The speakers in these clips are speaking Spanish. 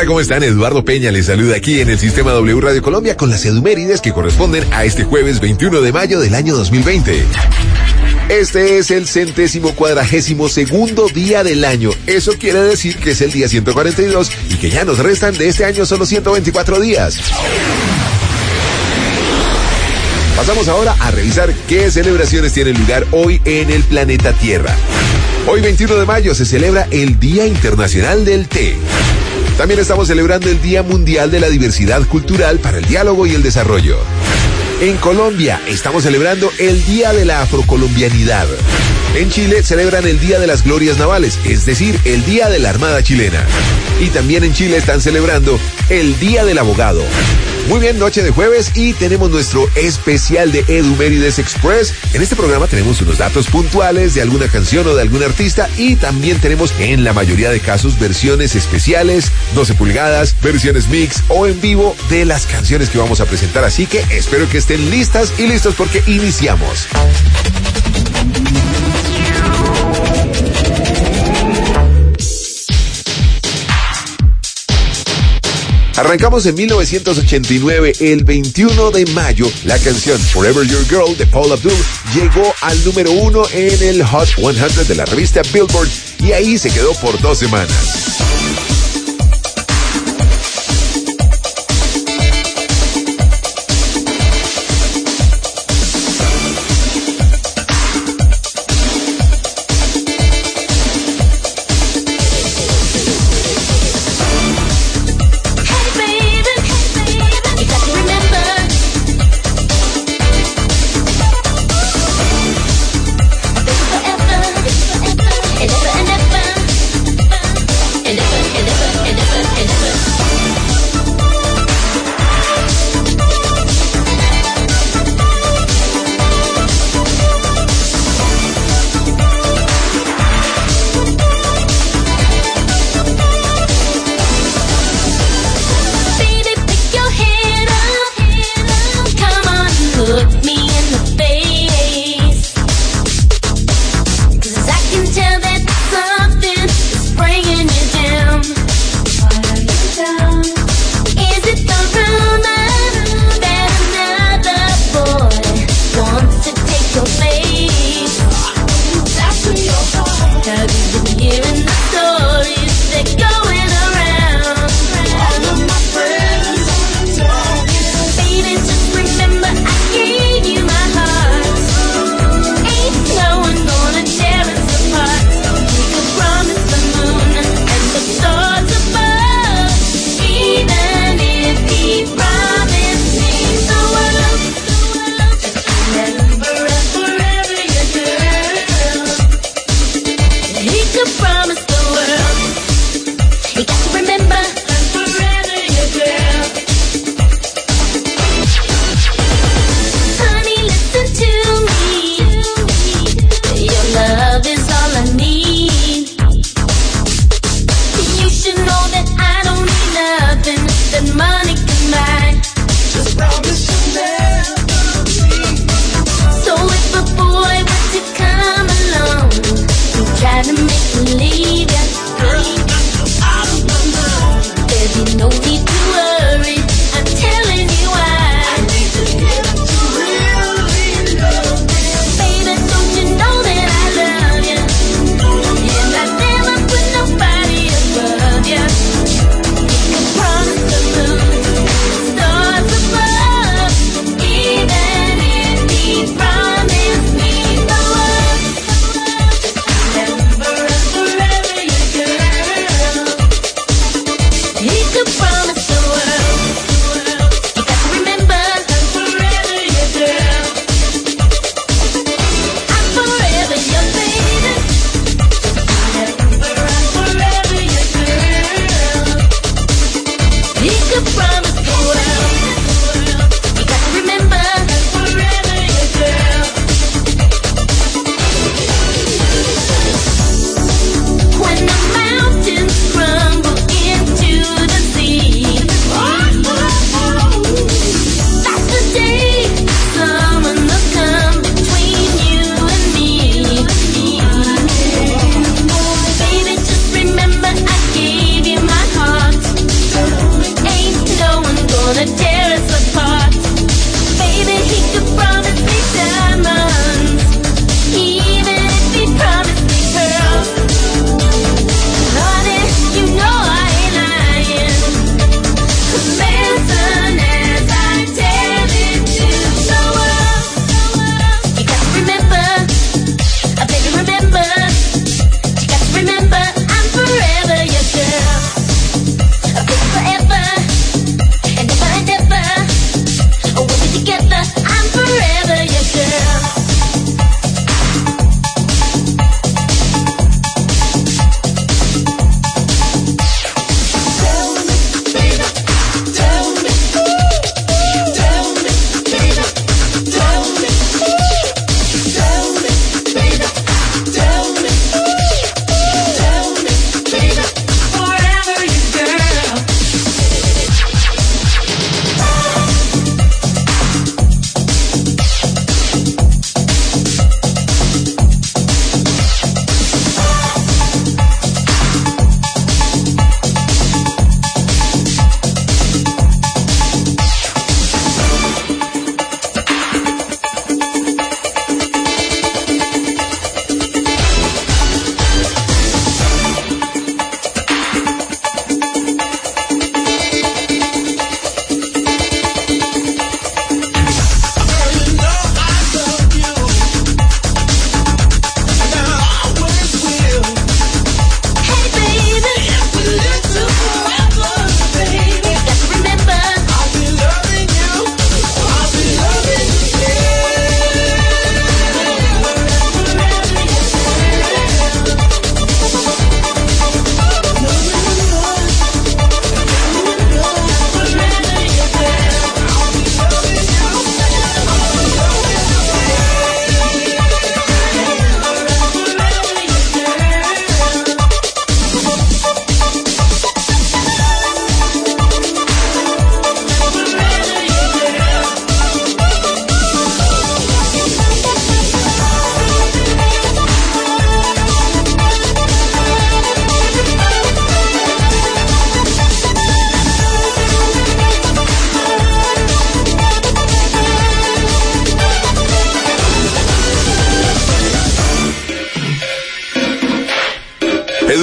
Hola, ¿cómo están? Eduardo Peña les saluda aquí en el Sistema W Radio Colombia con las edumérides que corresponden a este jueves 21 de mayo del año 2020. Este es el 142º día del año. Eso quiere decir que es el día 142 y que ya nos restan de este año solo 124 días. Pasamos ahora a revisar qué celebraciones tienen lugar hoy en el planeta Tierra. Hoy 21 de mayo se celebra el Día Internacional del Té. También estamos celebrando el Día Mundial de la Diversidad Cultural para el Diálogo y el Desarrollo. En Colombia estamos celebrando el Día de la Afrocolombianidad. En Chile celebran el Día de las Glorias Navales, es decir, el Día de la Armada Chilena. Y también en Chile están celebrando el Día del Abogado. Muy bien, noche de jueves y tenemos nuestro especial de Edumérides Express. En este programa tenemos unos datos puntuales de alguna canción o de algún artista y también tenemos en la mayoría de casos versiones especiales, 12 pulgadas, versiones mix o en vivo de las canciones que vamos a presentar. Así que espero que estén listas y listos porque iniciamos. Arrancamos en 1989, el 21 de mayo, la canción Forever Your Girl de Paula Abdul llegó al número 1 en el Hot 100 de la revista Billboard y ahí se quedó por 2 semanas.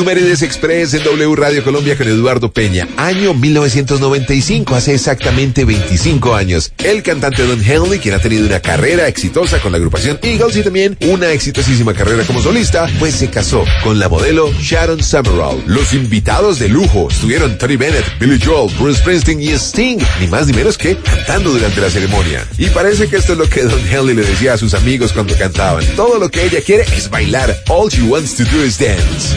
Efemérides Express en W Radio Colombia con Eduardo Peña. Año 1995, hace exactamente 25 años. El cantante Don Henley, quien ha tenido una carrera exitosa con la agrupación Eagles y también una exitosísima carrera como solista, pues se casó con la modelo Sharon Summerall. Los invitados de lujo estuvieron Tony Bennett, Billy Joel, Bruce Springsteen y Sting, ni más ni menos que cantando durante la ceremonia. Y parece que esto es lo que Don Henley le decía a sus amigos cuando cantaban. Todo lo que ella quiere es bailar. All she wants to do is dance.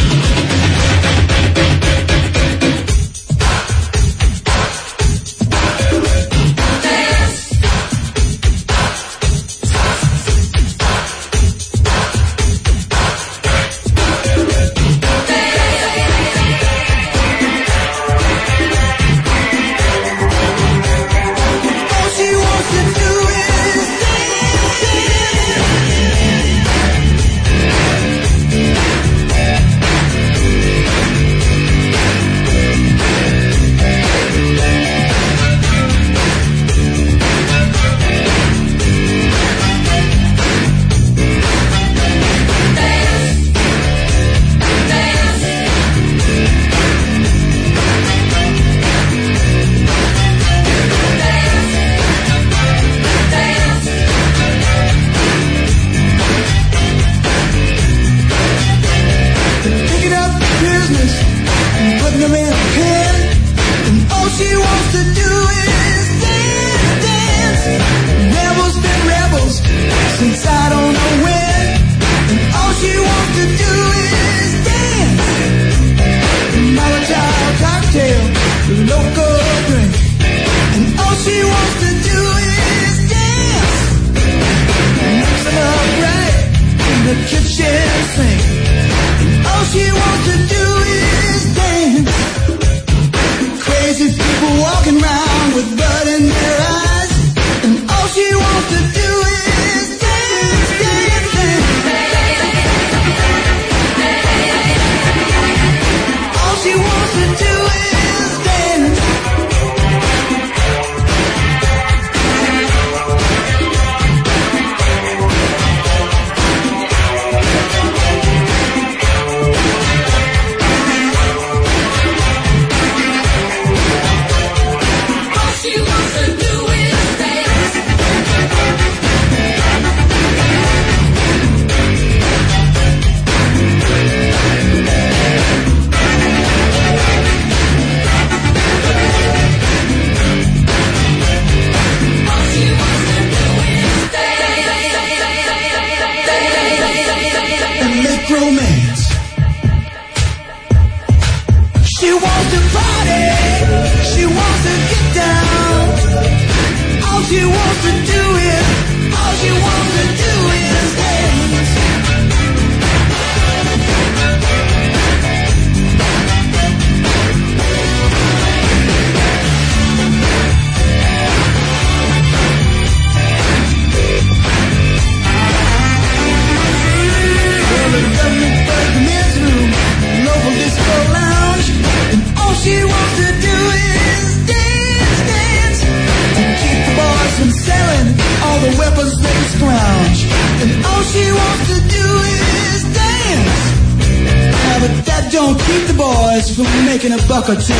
Or two,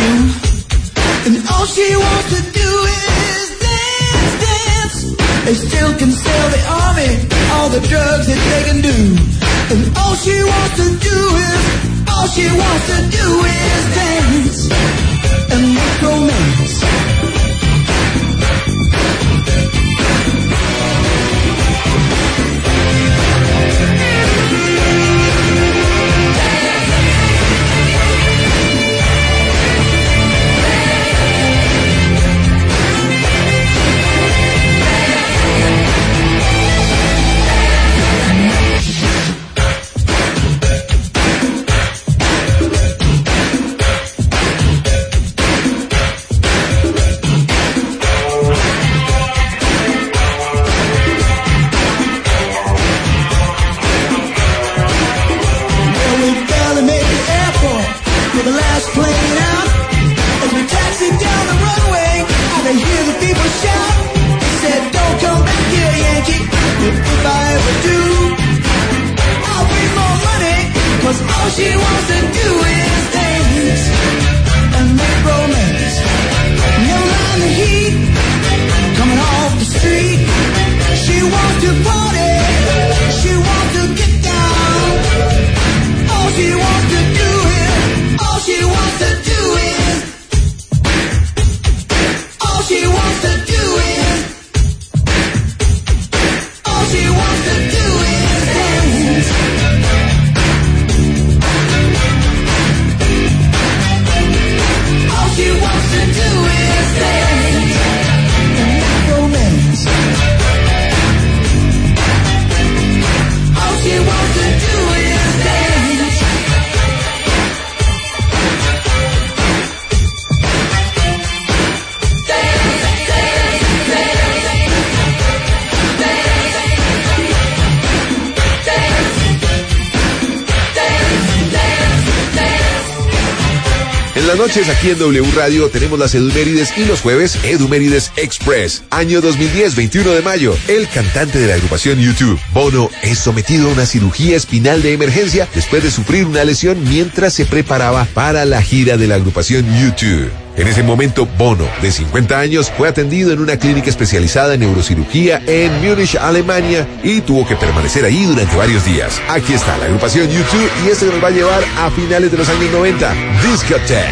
and all she wants to do is dance, dance. They still can sell the army all the drugs that they can do, and all she wants to do is dance and make romance. En las noches aquí en W Radio tenemos las Edumérides y los jueves Edumérides Express. Año 2010, 21 de mayo. El cantante de la agrupación U2, Bono, es sometido a una cirugía espinal de emergencia después de sufrir una lesión mientras se preparaba para la gira de la agrupación U2. En ese momento, Bono, de 50 años, fue atendido en una clínica especializada en neurocirugía en Múnich, Alemania, y tuvo que permanecer ahí durante varios días. Aquí está la agrupación U2 y este nos va a llevar a finales de los años 90, Discotheque.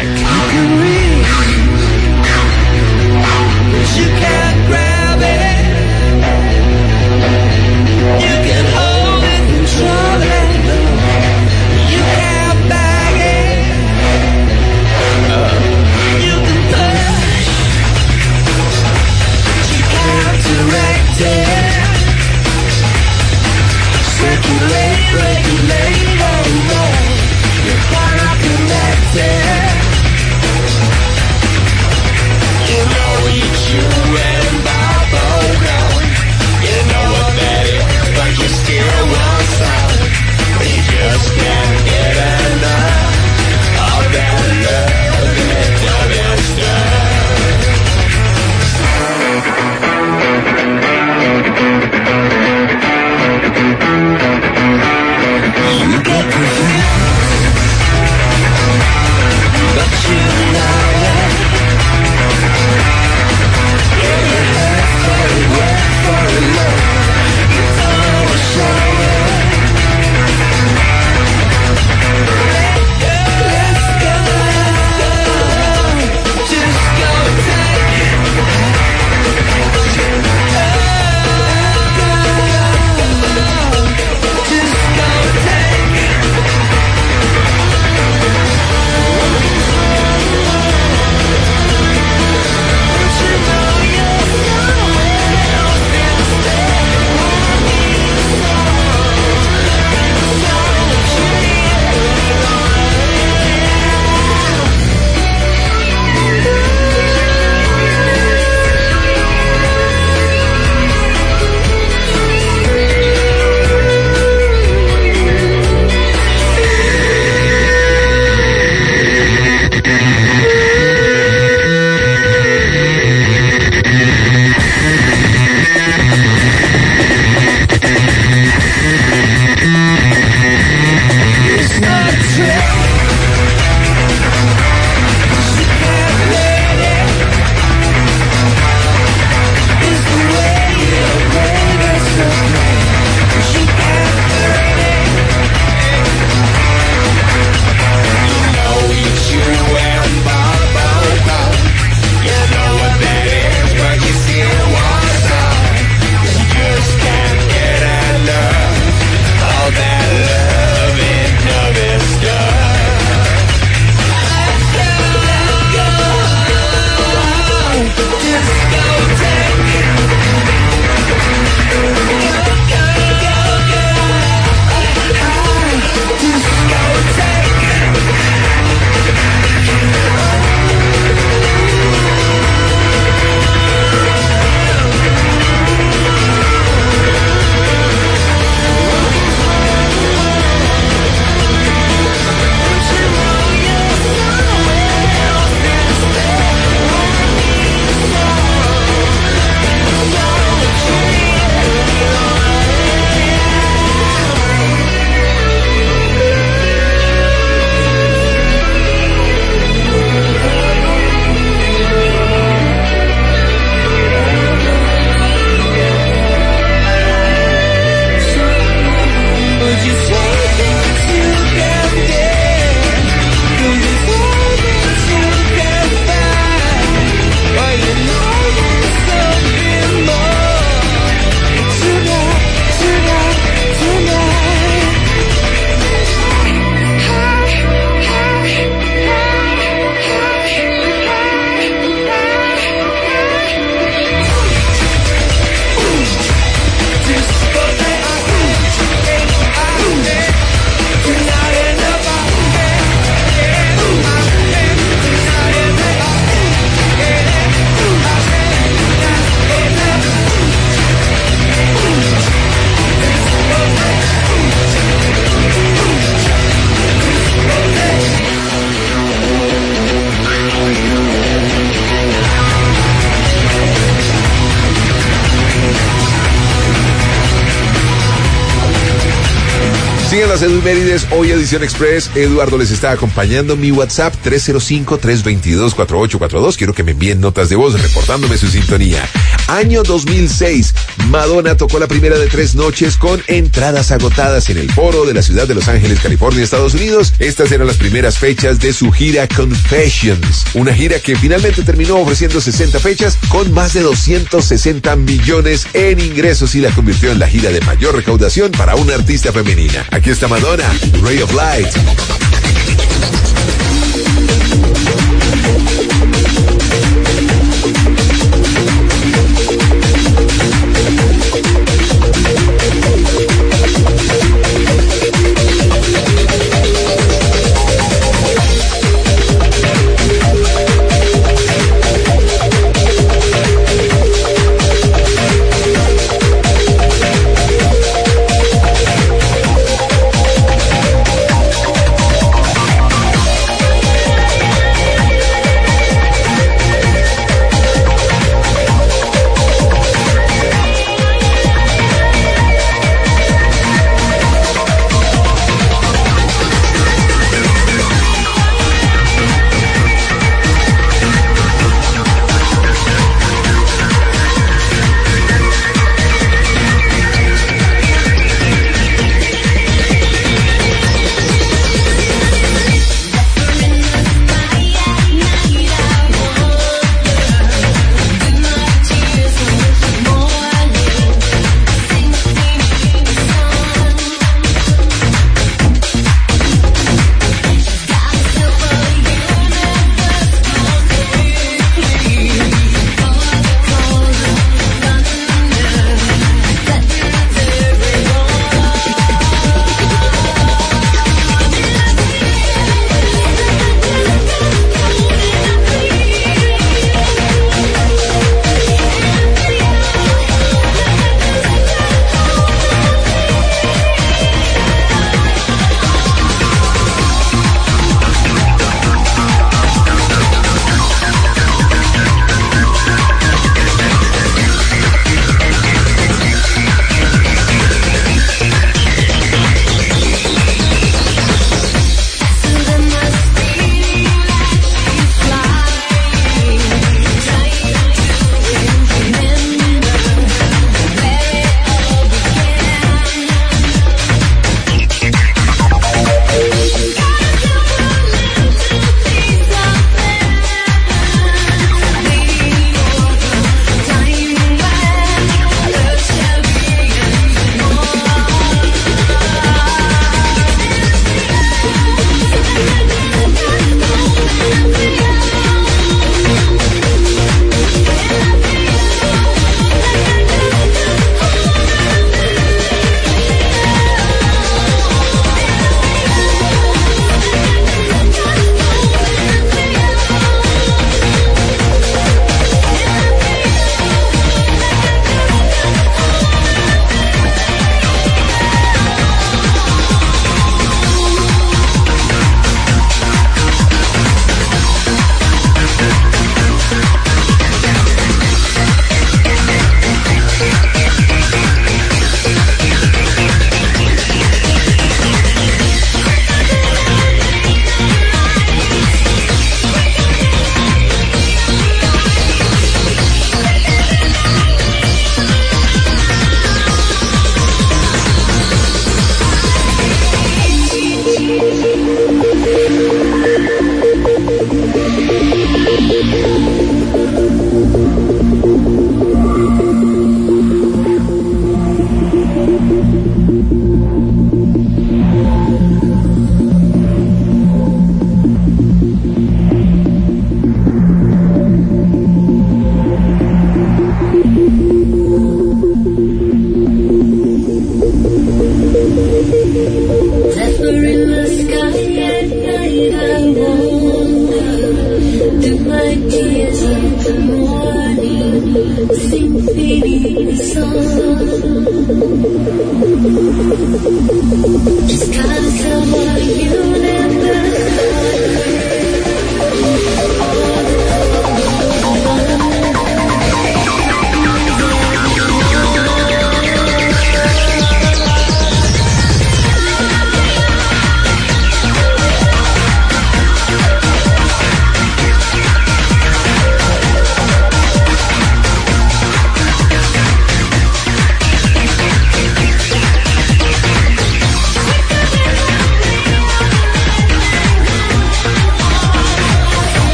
más, Edu Mérides, hoy edición express. Eduardo les está acompañando. Mi WhatsApp 305-322-4842. Quiero que me envíen notas de voz reportándome su sintonía. Año 2006, Madonna tocó la primera de 3 noches con entradas agotadas en el Foro de la ciudad de Los Ángeles, California, Estados Unidos. Estas eran las primeras fechas de su gira Confessions, una gira que finalmente terminó ofreciendo 60 fechas con más de 260 millones en ingresos y la convirtió en la gira de mayor recaudación para una artista femenina. Aquí está Madonna, Ray of Light.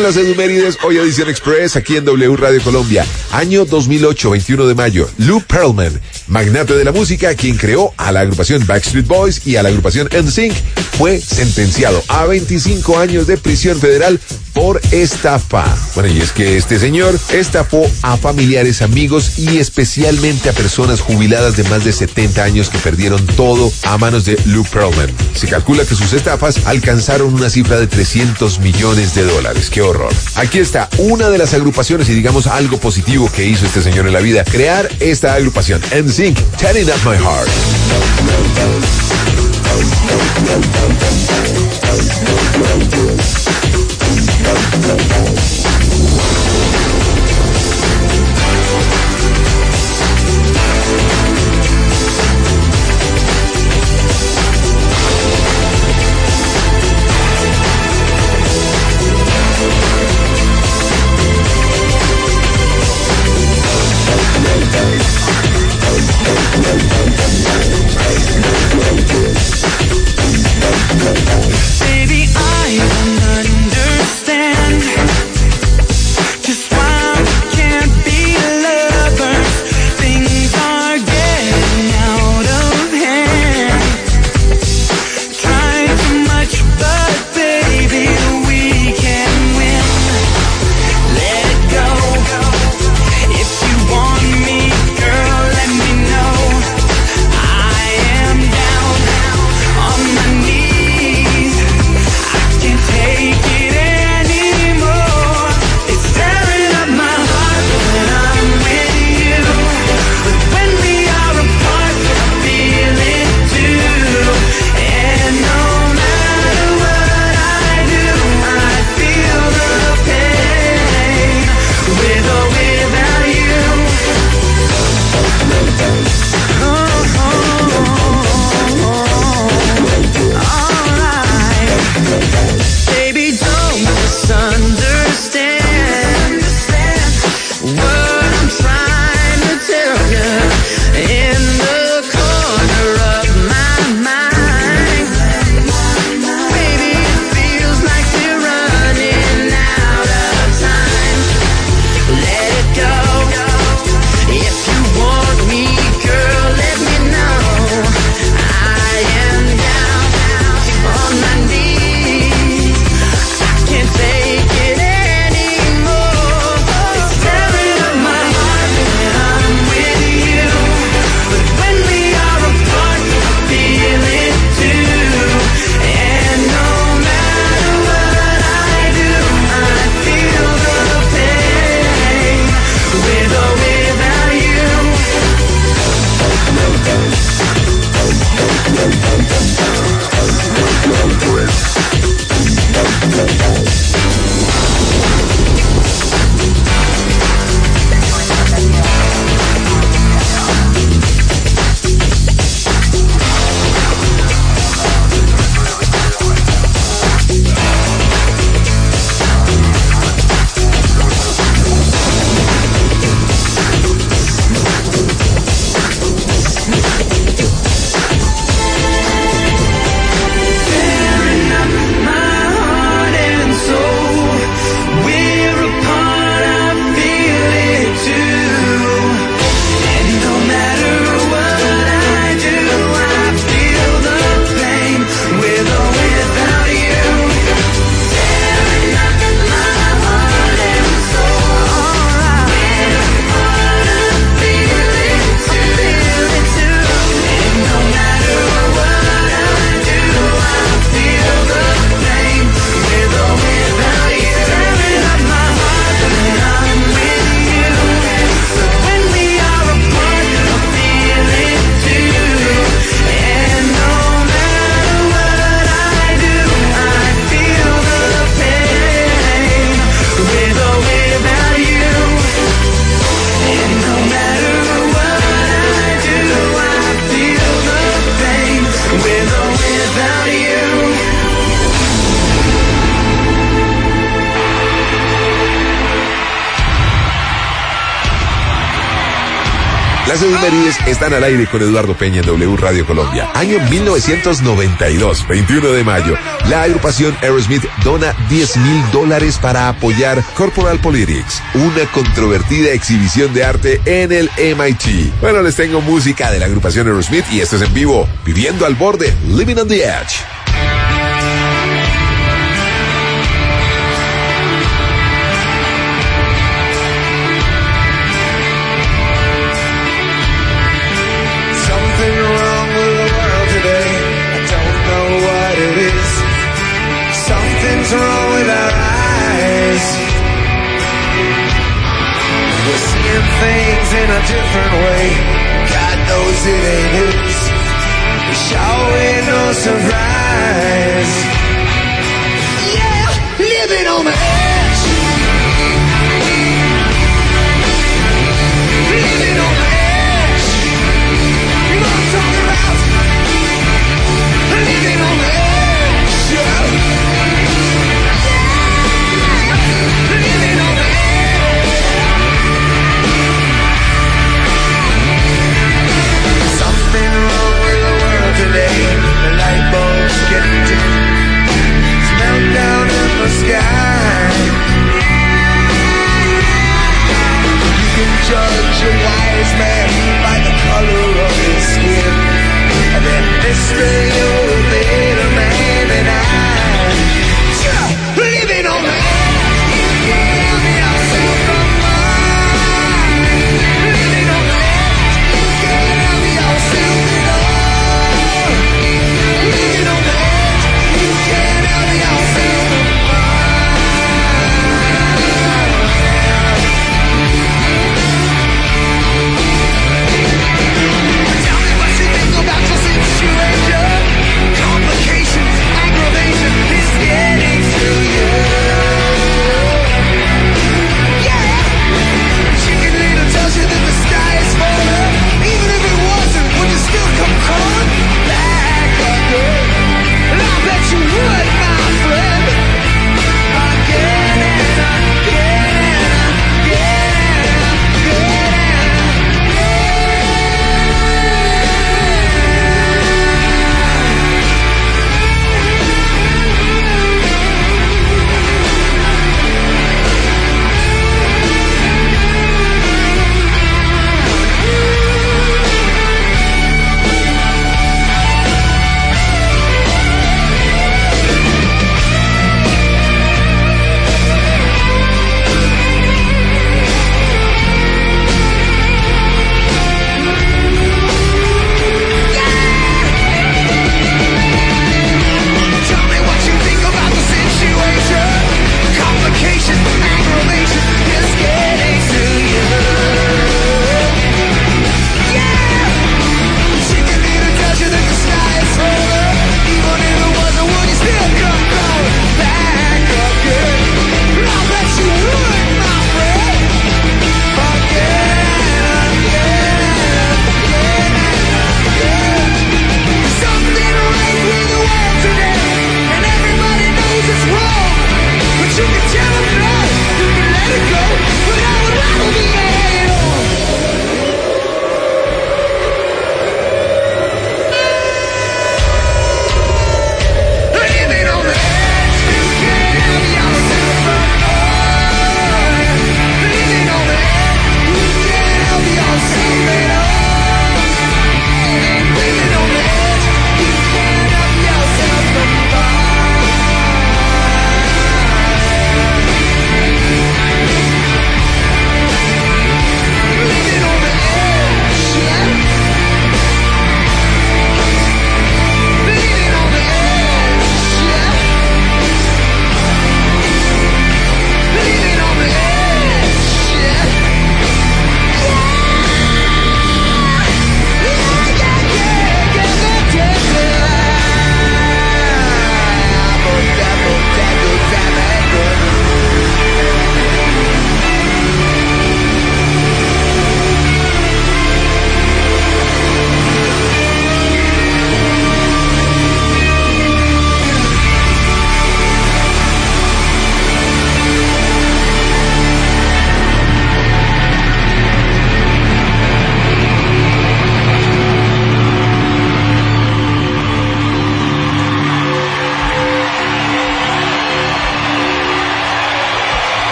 siguen las efemérides, hoy edición express aquí en W Radio Colombia. Año 2008, 21 de mayo. Lou Pearlman, magnate de la música, quien creó a la agrupación Backstreet Boys y a la agrupación NSYNC, fue sentenciado a 25 años de prisión federal por estafa. Bueno, y es que este señor estafó a familiares, amigos y especialmente a personas jubiladas de más de 70 años que perdieron todo a manos de Lou Pearlman. Se calcula que sus estafas alcanzaron una cifra de $300 millones. ¡Qué horror! Aquí está una de las agrupaciones y digamos algo positivo que hizo este señor en la vida: crear esta agrupación, NSYNC, Tearing Up My Heart. Baby, I don't understand Las efemérides están al aire con Eduardo Peña en W Radio Colombia. Año 1992, 21 de mayo. La agrupación Aerosmith dona $10,000 para apoyar Corporal Politics, una controvertida exhibición de arte en el MIT. Bueno, les tengo música de la agrupación Aerosmith y esto es en vivo, Viviendo al Borde, Living on the Edge. Something's wrong with our eyes. We're seeing things in a different way. God knows it ain't his. We sure ain't no surprise. Yeah, living on the edge. Living on the edge. You know what I'm talking about? Living on the edge. Yeah. Today, the light bulbs getting dim. It's meltdown in the sky.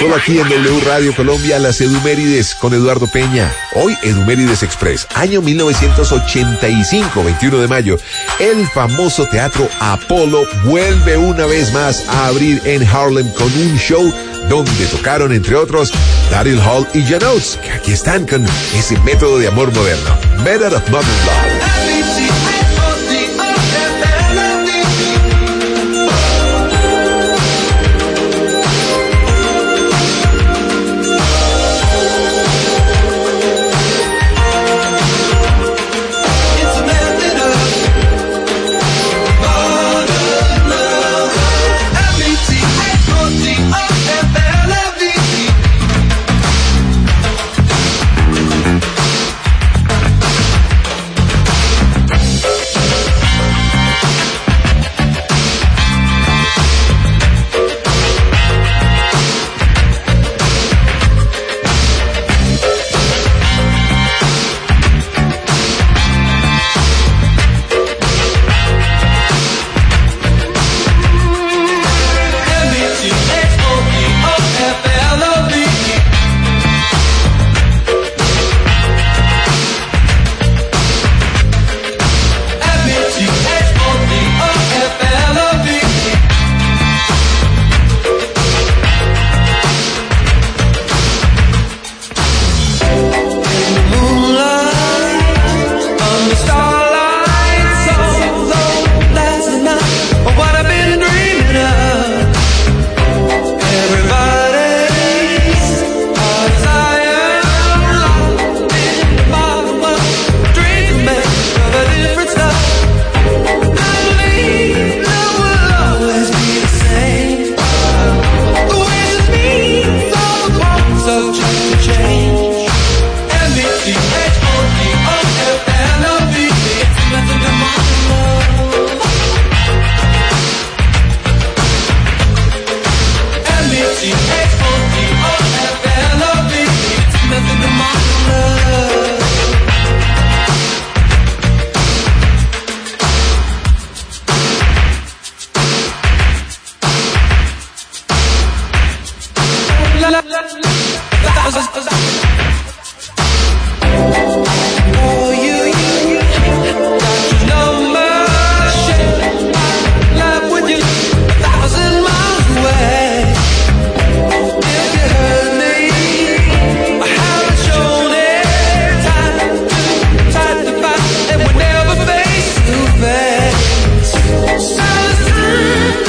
Solo aquí en W Radio Colombia, las Edumérides con Eduardo Peña. Hoy Edumérides Express, año 1985, 21 de mayo. El famoso teatro Apolo vuelve una vez más a abrir en Harlem con un show donde tocaron, entre otros, Daryl Hall y John Oates, que aquí están con ese método de amor moderno, Method of Modern Love.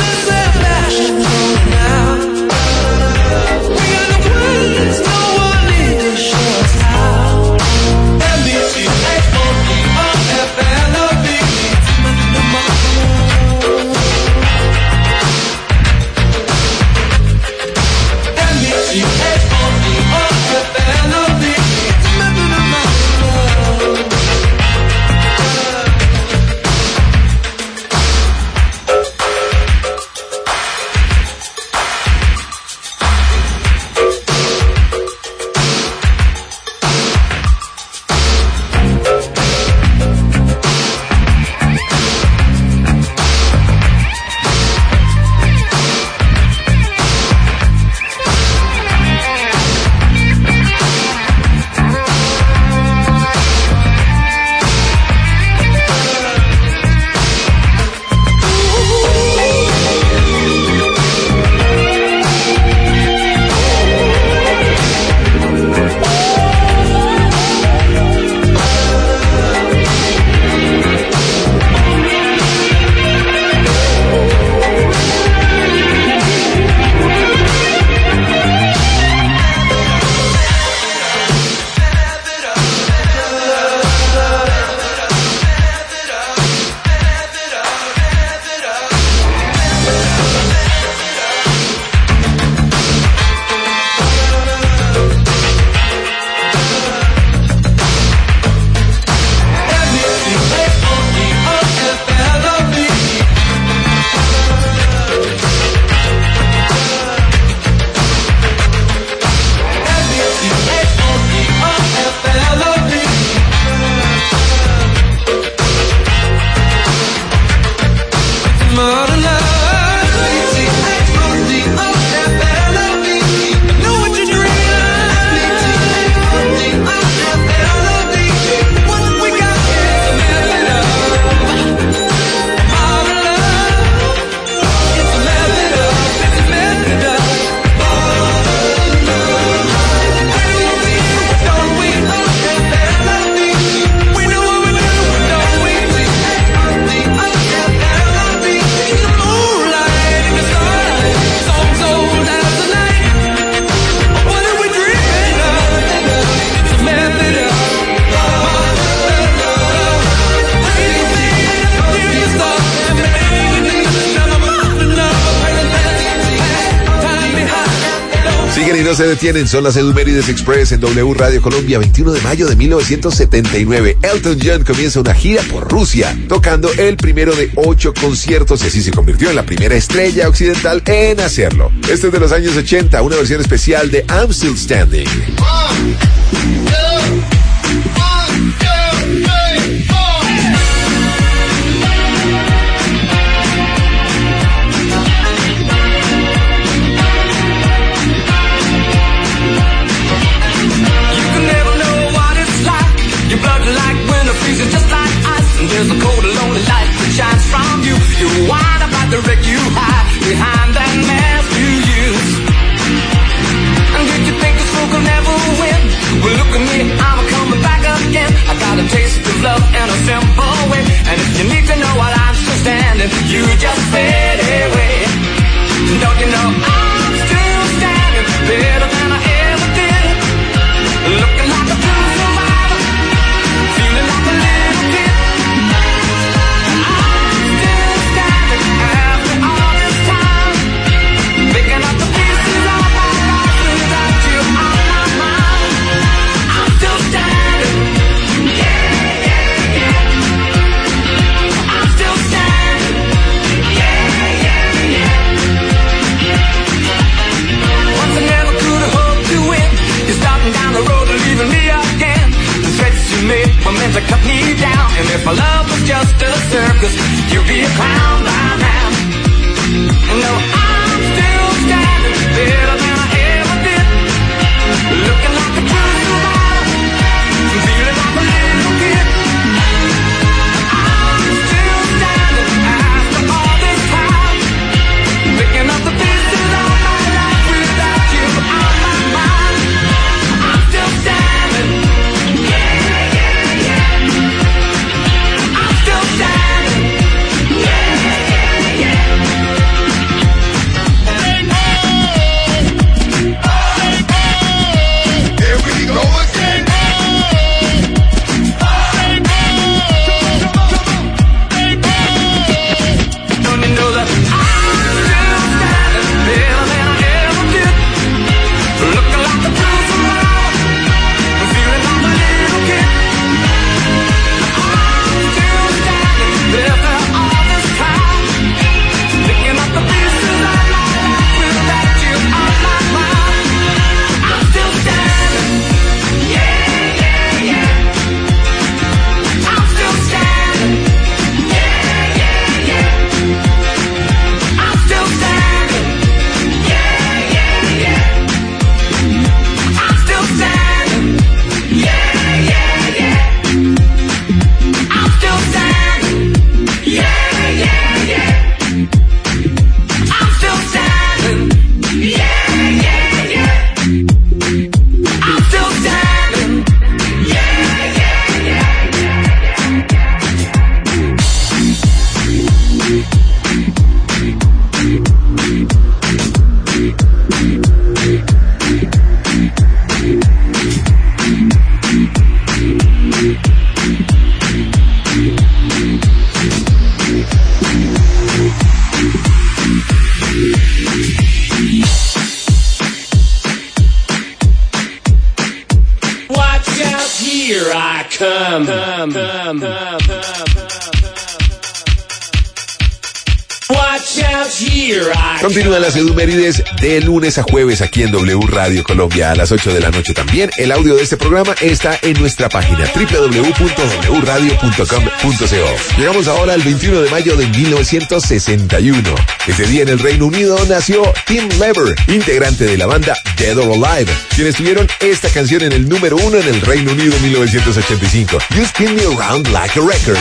No one no se detienen, son las Edumérides Express en W Radio Colombia. 21 de mayo de 1979. Elton John comienza una gira por Rusia, tocando el primero de 8 conciertos y así se convirtió en la primera estrella occidental en hacerlo. Este es de los años 80, una versión especial de I'm Still Standing. There's a cold, lonely light that shines from you. You wind up like the wreck you hide behind that mask you use. And did you think this fool could never win? Well, look at me, I'm coming back again. I got a taste of love in a simple way. And if you need to know while I'm still standing, you just fade away. Don't you know I'm still standing better than I ever did? Looking like a true survivor, feeling like a little kid. Were meant to cut me down, and if my love was just a circus, you'd be a clown by now. And no, I'm still standing better than I ever did, looking like a true survivor, feeling like a little kid. I'm still standing after all this time, picking up the pieces of my life without you on my mind. I'm still standing. Continúan las Edumérides de lunes a jueves aquí en W Radio Colombia a las 8 de la noche también. El audio de este programa está en nuestra página www.wradio.com.co. Llegamos ahora al 21 de mayo de 1961. Ese día en el Reino Unido nació Tim Lever, integrante de la banda Dead or Alive, quienes tuvieron esta canción en el número 1 en el Reino Unido en 1985. You Spin Me Around Like a Record.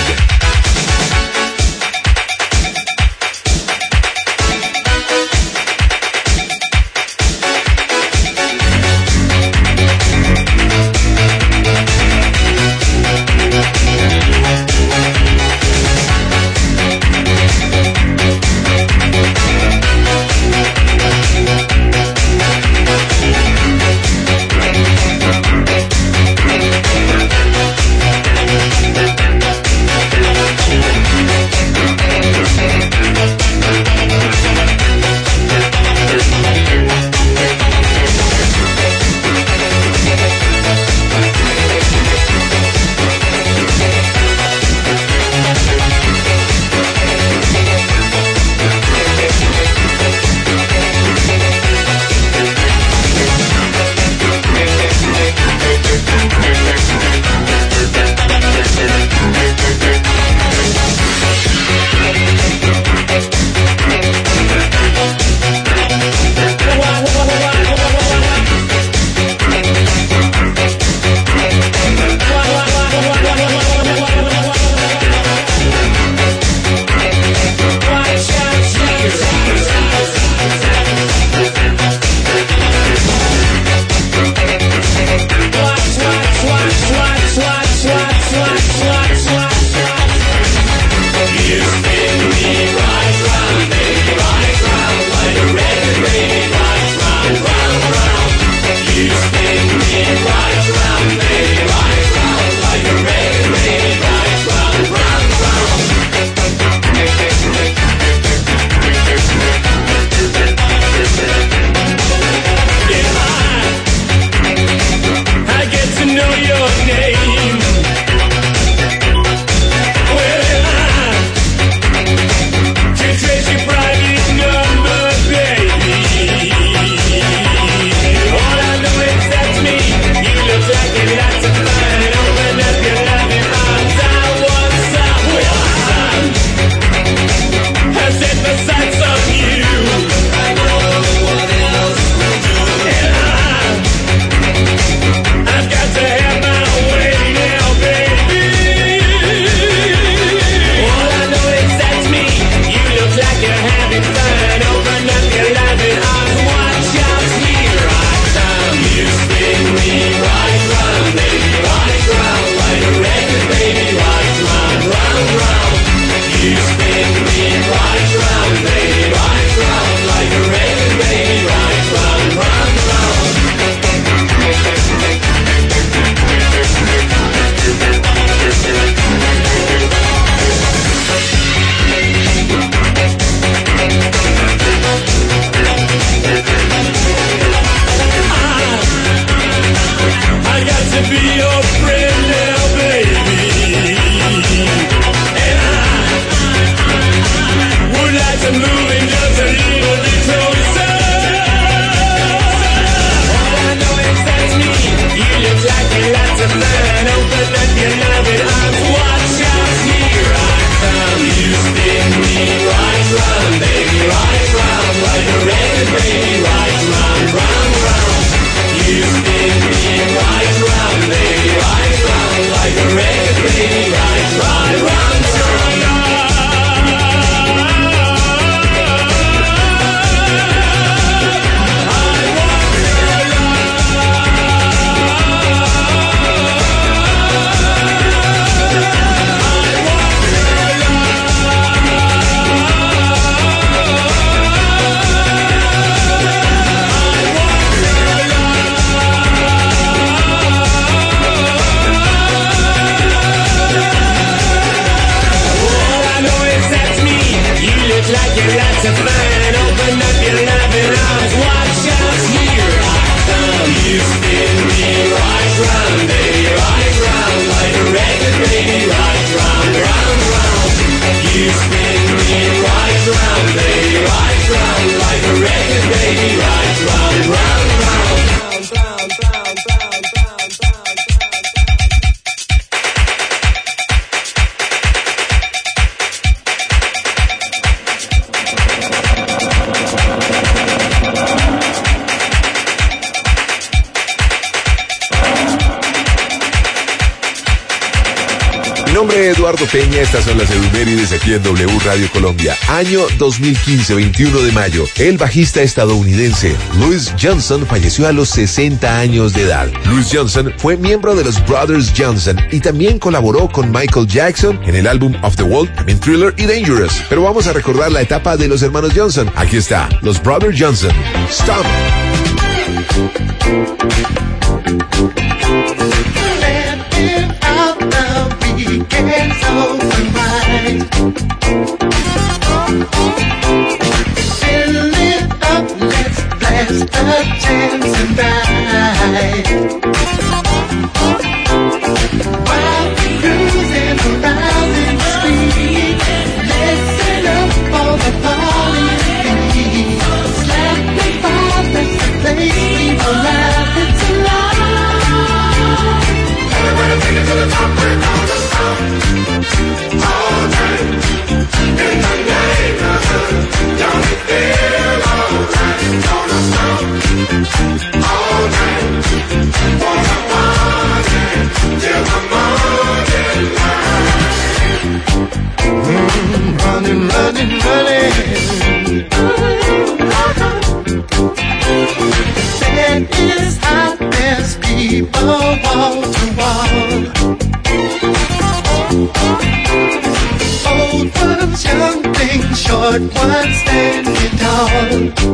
be your friend now, baby. And I would like to move in just a little bit closer. All I know is that's me. You look like a lot of fun. Open up your loving arms. Watch out, here I come. You spin me right round, baby, right round. Like a record, baby, right round, round, round. You spin me right round, baby, right round. Like a record, baby, right round, round, round. Like you're lots of fun. Open up your loving arms. Watch out, here I come. You spin me right round, baby, right round. Like a record, baby, right round, round, round. You spin me right round, baby, right round. Like a record, baby, right round, round, round. Mi nombre es Eduardo Peña, estas son las efemérides aquí en W Radio Colombia. Año 2015, 21 de mayo. El bajista estadounidense Louis Johnson falleció a los 60 años de edad. Louis Johnson fue miembro de los Brothers Johnson y también colaboró con Michael Jackson en el álbum Of the Wall, también Thriller y Dangerous. Pero vamos a recordar la etapa de los hermanos Johnson. Aquí está, los Brothers Johnson. Stop. Weekends open wide. Fill it up, let's blast the jams and ride. While we're cruising around in the street, listen up for the party beat. Slap the vibe, that's the place we will laugh, it's alive. Everybody take it to the top, we're gonna stop all night in the neighborhood. Don't it feel alright? Gonna stop all night. Wanna party till the morning light. Running, running, running. Bed is hot, there's people wall to wall. Old ones, young things, short ones, standing tall.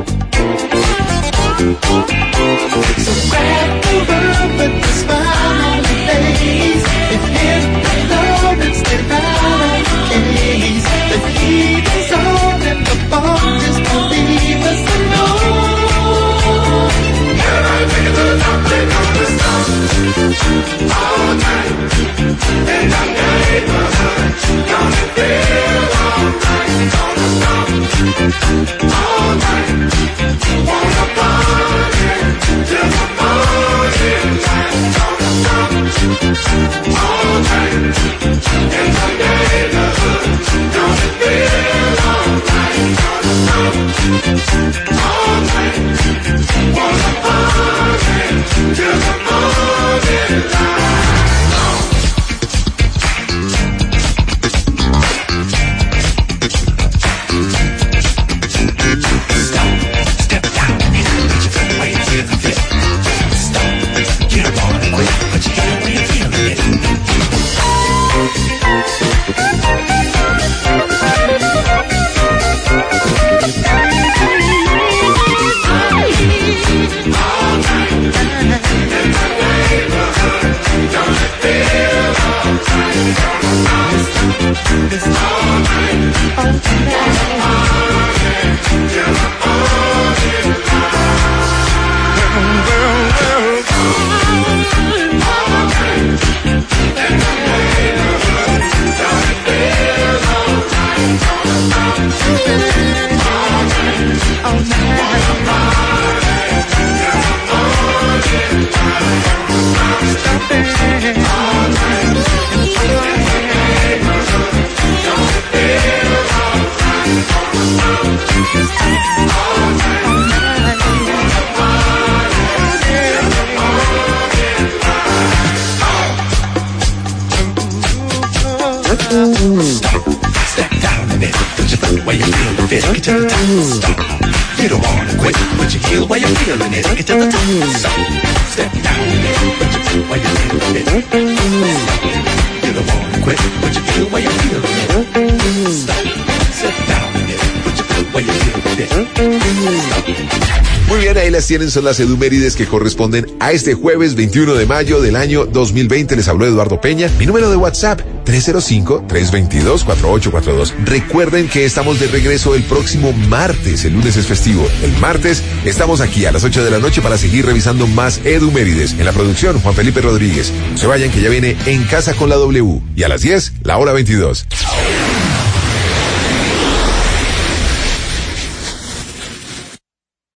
So grab the world with a smile on your face. If hit the love and step out of the case. The heat is on and the fun just won't leave us alone. Everybody take it to the top, we're gonna stop all night in the neighborhood. Gonna feel alright. Gonna stop all night. Wanna party till the morning. fit. Get to the top. Stop. You don't wanna quit. Put your heel while you're feeling it. Get to the top. Stop. Step down. Put your foot while you're feeling it. Stop. You don't wanna quit. Put your heel while you're feeling it. Stop. Step down. Put your foot while you're feeling it. Stop. Muy bien, ahí las tienen, son las edumérides que corresponden a este jueves 21 de mayo del año 2020. Les habló Eduardo Peña. Mi número de WhatsApp, 305-322-4842. Recuerden que estamos de regreso el próximo martes, el lunes es festivo. El martes estamos aquí a las 8 de la noche para seguir revisando más edumérides. En la producción, Juan Felipe Rodríguez. No se vayan que ya viene En Casa con la W. Y a las 10, la hora 22.